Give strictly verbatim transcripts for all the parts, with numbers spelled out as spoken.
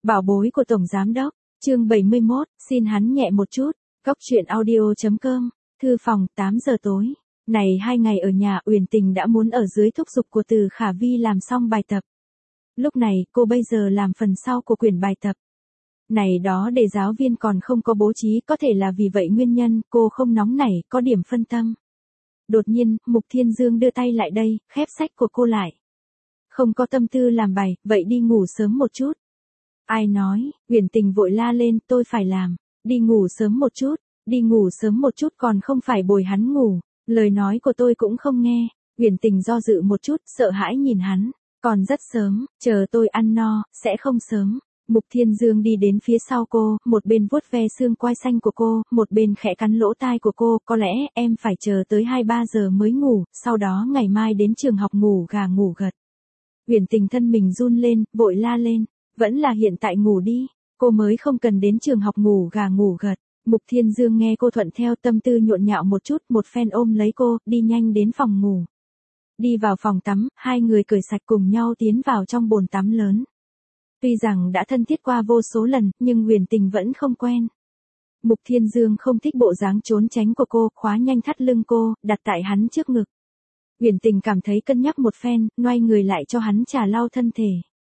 Bảo bối của Tổng Giám Đốc, chương bảy mươi mốt, xin hắn nhẹ một chút, góc truyện audio chấm com, thư phòng, tám giờ tối. Này hai ngày ở nhà Uyển Tình đã muốn ở dưới thúc giục của Từ Khả Vi làm xong bài tập. Lúc này, cô bây giờ làm phần sau của quyển bài tập. Này đó để giáo viên còn không có bố trí, có thể là vì vậy nguyên nhân, cô không nóng nảy, có điểm phân tâm. Đột nhiên, Mục Thiên Dương đưa tay lại đây, khép sách của cô lại. Không có tâm tư làm bài, vậy đi ngủ sớm một chút. Ai nói, Uyển Tình vội la lên, tôi phải làm, đi ngủ sớm một chút, đi ngủ sớm một chút còn không phải bồi hắn ngủ, lời nói của tôi cũng không nghe. Uyển Tình do dự một chút, sợ hãi nhìn hắn, còn rất sớm, chờ tôi ăn no, sẽ không sớm. Mục Thiên Dương đi đến phía sau cô, một bên vuốt ve xương quai xanh của cô, một bên khẽ cắn lỗ tai của cô, có lẽ em phải chờ tới hai ba giờ mới ngủ, sau đó ngày mai đến trường học ngủ gà ngủ gật. Uyển Tình thân mình run lên, vội la lên, vẫn là hiện tại ngủ đi, cô mới không cần đến trường học ngủ gà ngủ gật. Mục Thiên Dương nghe cô thuận theo, tâm tư nhộn nhạo một chút, một phen ôm lấy cô, đi nhanh đến phòng ngủ. Đi vào phòng tắm, hai người cởi sạch cùng nhau tiến vào trong bồn tắm lớn. Tuy rằng đã thân thiết qua vô số lần, nhưng Uyển Tình vẫn không quen. Mục Thiên Dương không thích bộ dáng trốn tránh của cô, khóa nhanh thắt lưng cô, đặt tại hắn trước ngực. Uyển Tình cảm thấy cân nhắc một phen, ngoay người lại cho hắn trà lau thân thể.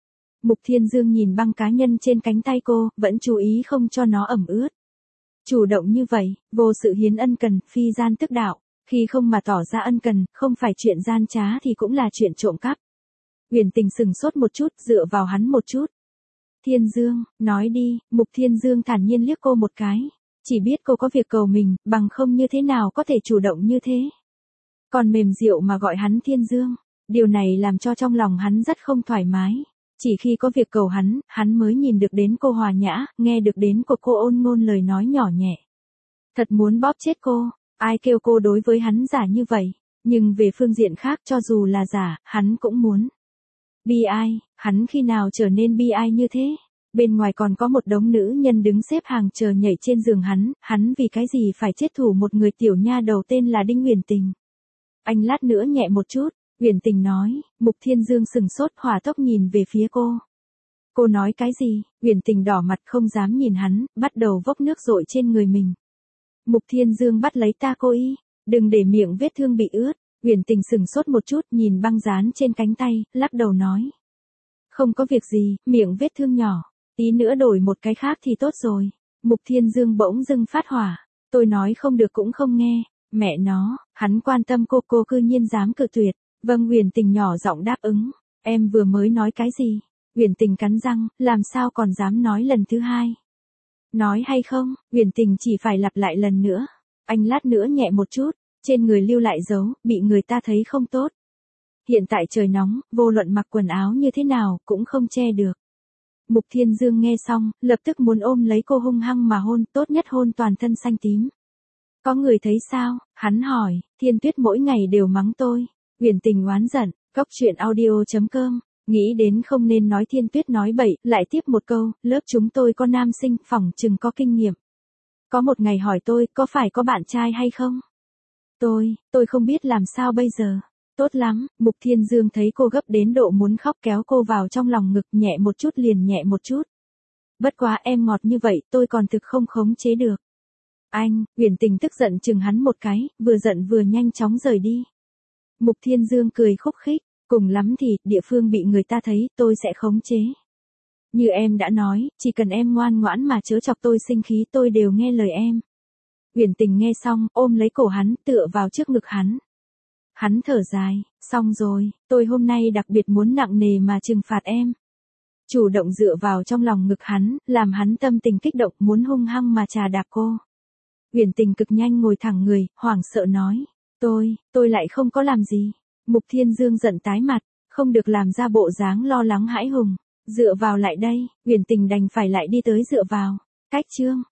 Mục Thiên Dương nhìn băng cá nhân trên cánh tay cô, vẫn chú ý không cho nó ẩm ướt. Chủ động như vậy, vô sự hiến ân cần, phi gian tức đạo, khi không mà tỏ ra ân cần, không phải chuyện gian trá thì cũng là chuyện trộm cắp. Uyển Tình sừng sốt một chút, dựa vào hắn một chút. Thiên Dương, nói đi, Mục Thiên Dương thản nhiên liếc cô một cái, chỉ biết cô có việc cầu mình, bằng không như thế nào có thể chủ động như thế. Còn mềm dịu mà gọi hắn Thiên Dương, điều này làm cho trong lòng hắn rất không thoải mái. Chỉ khi có việc cầu hắn, hắn mới nhìn được đến cô hòa nhã, nghe được đến của cô ôn ngôn lời nói nhỏ nhẹ. Thật muốn bóp chết cô, ai kêu cô đối với hắn giả như vậy, nhưng về phương diện khác cho dù là giả, hắn cũng muốn. Bi ai, hắn khi nào trở nên bi ai như thế? Bên ngoài còn có một đống nữ nhân đứng xếp hàng chờ nhảy trên giường hắn, hắn vì cái gì phải chết thủ một người tiểu nha đầu tên là Đinh Uyển Tình. Anh lát nữa nhẹ một chút. Uyển Tình nói. Mục Thiên Dương sừng sốt, hỏa tốc nhìn về phía cô. Cô nói cái gì? Uyển Tình đỏ mặt không dám nhìn hắn, bắt đầu vốc nước dội trên người mình. Mục Thiên Dương bắt lấy ta cô y, đừng để miệng vết thương bị ướt. Uyển Tình sừng sốt một chút, nhìn băng dán trên cánh tay, lắc đầu nói. Không có việc gì, miệng vết thương nhỏ, tí nữa đổi một cái khác thì tốt rồi. Mục Thiên Dương bỗng dưng phát hỏa, tôi nói không được cũng không nghe, mẹ nó, hắn quan tâm cô, cô cư nhiên dám cự tuyệt. Vâng, Uyển Tình nhỏ giọng đáp ứng, em vừa mới nói cái gì? Uyển Tình cắn răng, làm sao còn dám nói lần thứ hai? Nói hay không, Uyển Tình chỉ phải lặp lại lần nữa. Anh lát nữa nhẹ một chút, trên người lưu lại dấu, bị người ta thấy không tốt. Hiện tại trời nóng, vô luận mặc quần áo như thế nào, cũng không che được. Mục Thiên Dương nghe xong, lập tức muốn ôm lấy cô hung hăng mà hôn, tốt nhất hôn toàn thân xanh tím. Có người thấy sao? Hắn hỏi, Thiên Tuyết mỗi ngày đều mắng tôi. Uyển Tình oán giận, góc truyện audio chấm com, nghĩ đến không nên nói Thiên Tuyết nói bậy, lại tiếp một câu, lớp chúng tôi có nam sinh, phỏng chừng có kinh nghiệm. Có một ngày hỏi tôi, có phải có bạn trai hay không? Tôi, tôi không biết làm sao bây giờ. Tốt lắm, Mục Thiên Dương thấy cô gấp đến độ muốn khóc, kéo cô vào trong lòng ngực, nhẹ một chút liền nhẹ một chút. Bất quá em ngọt như vậy, tôi còn thực không khống chế được. Anh, Uyển Tình tức giận chừng hắn một cái, vừa giận vừa nhanh chóng rời đi. Mục Thiên Dương cười khúc khích, cùng lắm thì, địa phương bị người ta thấy, tôi sẽ khống chế. Như em đã nói, chỉ cần em ngoan ngoãn mà chớ chọc tôi sinh khí, tôi đều nghe lời em. Uyển Tình nghe xong, ôm lấy cổ hắn, tựa vào trước ngực hắn. Hắn thở dài, xong rồi, tôi hôm nay đặc biệt muốn nặng nề mà trừng phạt em. Chủ động dựa vào trong lòng ngực hắn, làm hắn tâm tình kích động, muốn hung hăng mà trà đạp cô. Uyển Tình cực nhanh ngồi thẳng người, hoảng sợ nói. Tôi, tôi lại không có làm gì. Mục Thiên Dương giận tái mặt, không được làm ra bộ dáng lo lắng hãi hùng. Dựa vào lại đây, Uyển Tình đành phải lại đi tới dựa vào. Cách chương.